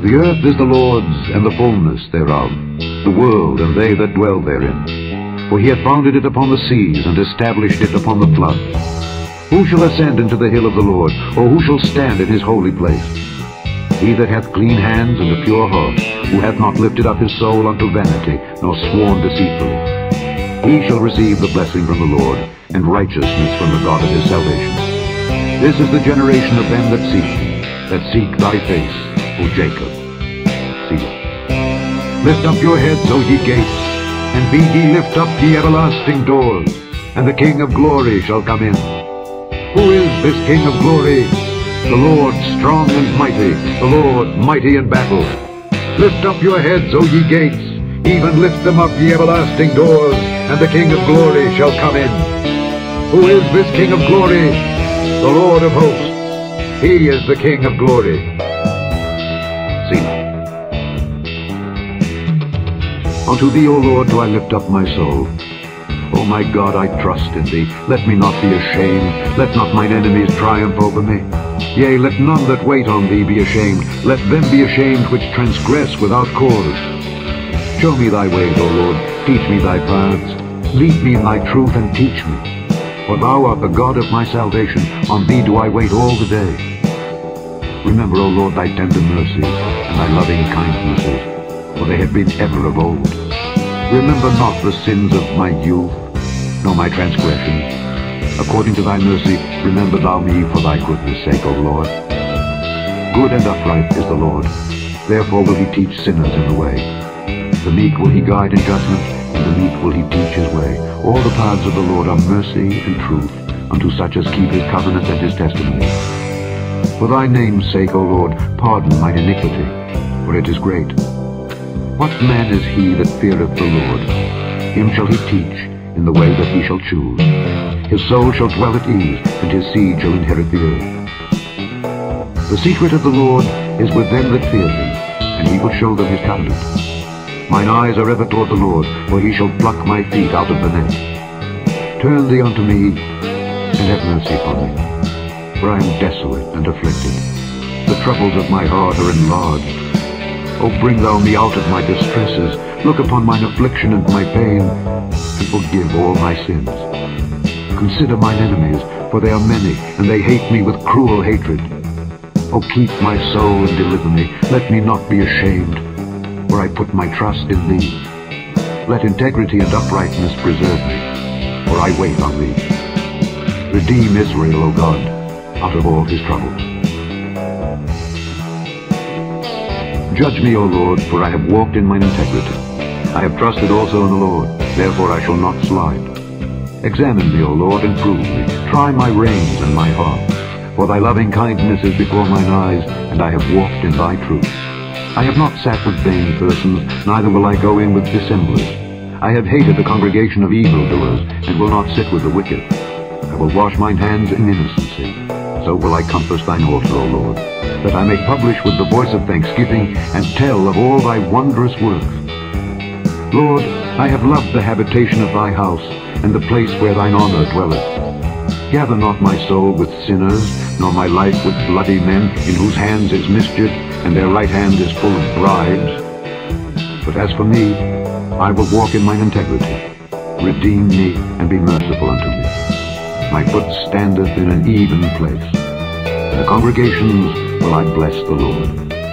The earth is the Lord's, and the fullness thereof, the world and they that dwell therein. For he hath founded it upon the seas, and established it upon the floods. Who shall ascend into the hill of the Lord, or who shall stand in his holy place? He that hath clean hands and a pure heart, who hath not lifted up his soul unto vanity, nor sworn deceitfully. He shall receive the blessing from the Lord, and righteousness from the God of his salvation. This is the generation of them that seek thy face, O Jacob. Selah. Lift up your heads, O ye gates, and be ye lift up, ye everlasting doors, and the King of glory shall come in. Who is this King of glory? The Lord strong and mighty, the Lord mighty in battle. Lift up your heads, O ye gates, even lift them up, ye everlasting doors, and the King of glory shall come in. Who is this King of glory? The Lord of hosts. He is the King of glory. Selah. Unto thee, O Lord, do I lift up my soul. O my God, I trust in thee. Let me not be ashamed. Let not mine enemies triumph over me. Yea, let none that wait on thee be ashamed. Let them be ashamed which transgress without cause. Show me thy ways, O Lord. Teach me thy paths. Lead me in thy truth, and teach me. For thou art the God of my salvation. On thee do I wait all the day. Remember, O Lord, thy tender mercies, and thy loving kindnesses, for they have been ever of old. Remember not the sins of my youth, nor my transgressions. According to thy mercy, remember thou me for thy goodness' sake, O Lord. Good and upright is the Lord. Therefore will he teach sinners in the way. The meek will he guide in judgment, and the meek will he teach his way. All the paths of the Lord are mercy and truth, unto such as keep his covenant and his testimonies. For thy name's sake, O Lord, pardon mine iniquity, for it is great. What man is he that feareth the Lord? Him shall he teach in the way that he shall choose. His soul shall dwell at ease, and his seed shall inherit the earth. The secret of the Lord is with them that fear him, and he will show them his covenant. Mine eyes are ever toward the Lord, for he shall pluck my feet out of the net. Turn thee unto me, and have mercy upon me, for I am desolate and afflicted. The troubles of my heart are enlarged. O bring thou me out of my distresses, look upon mine affliction and my pain, and forgive all my sins. Consider mine enemies, for they are many, and they hate me with cruel hatred. O keep my soul and deliver me, let me not be ashamed, for I put my trust in thee. Let integrity and uprightness preserve me, for I wait on thee. Redeem Israel, O God, out of all his troubles. Judge me, O Lord, for I have walked in mine integrity. I have trusted also in the Lord, therefore I shall not slide. Examine me, O Lord, and prove me. Try my reins and my heart. For thy loving kindness is before mine eyes, and I have walked in thy truth. I have not sat with vain persons, neither will I go in with dissemblers. I have hated the congregation of evildoers, and will not sit with the wicked. I will wash mine hands in innocency. So will I compass thine altar, O Lord, that I may publish with the voice of thanksgiving, and tell of all thy wondrous works. Lord, I have loved the habitation of thy house, and the place where thine honor dwelleth. Gather not my soul with sinners, nor my life with bloody men, in whose hands is mischief, and their right hand is full of bribes. But as for me, I will walk in mine integrity. Redeem me, and be merciful unto me. My foot standeth in an even place. In the congregations will I bless the Lord.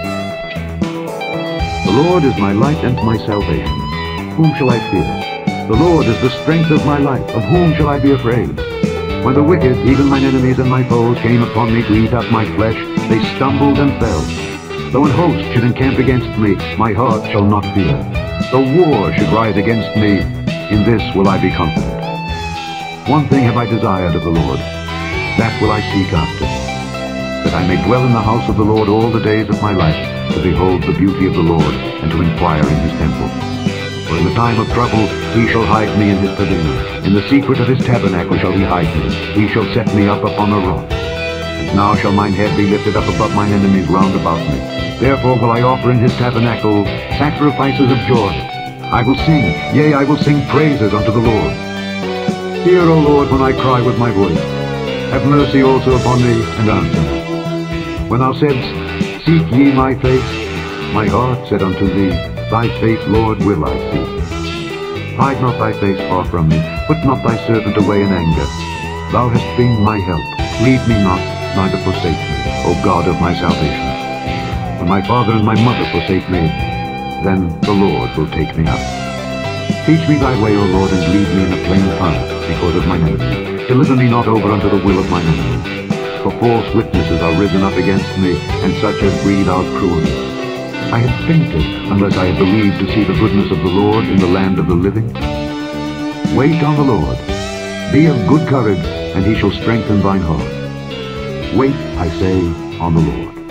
The Lord is my light and my salvation. Whom shall I fear? The Lord is the strength of my life. Of whom shall I be afraid? When the wicked, even mine enemies and my foes, came upon me to eat up my flesh, they stumbled and fell. Though an host should encamp against me, my heart shall not fear. Though war should rise against me, in this will I be confident. One thing have I desired of the Lord, that will I seek after, that I may dwell in the house of the Lord all the days of my life, to behold the beauty of the Lord, and to inquire in his temple. For in the time of trouble he shall hide me in his pavilion. In the secret of his tabernacle shall he hide me. He shall set me up upon a rock. And now shall mine head be lifted up above mine enemies round about me. Therefore will I offer in his tabernacle sacrifices of joy. I will sing, yea, I will sing praises unto the Lord. Hear, O Lord, when I cry with my voice. Have mercy also upon me, and answer me. When thou saidst, seek ye my face, My heart said unto thee, Thy face, Lord, will I see. Hide not thy face far from me, put not thy servant away in anger. Thou hast been my help. Leave me not, neither forsake me, O God of my salvation. When my father and my mother forsake me, then the Lord will take me up. Teach me thy way, O Lord, and lead me in a plain path because of mine enemies. Deliver me not over unto the will of mine enemies. For false witnesses are risen up against me, and such as breathe out cruelty. I had fainted unless I had believed to see the goodness of the Lord in the land of the living. Wait on the Lord. Be of good courage, and he shall strengthen thine heart. Wait, I say, on the Lord.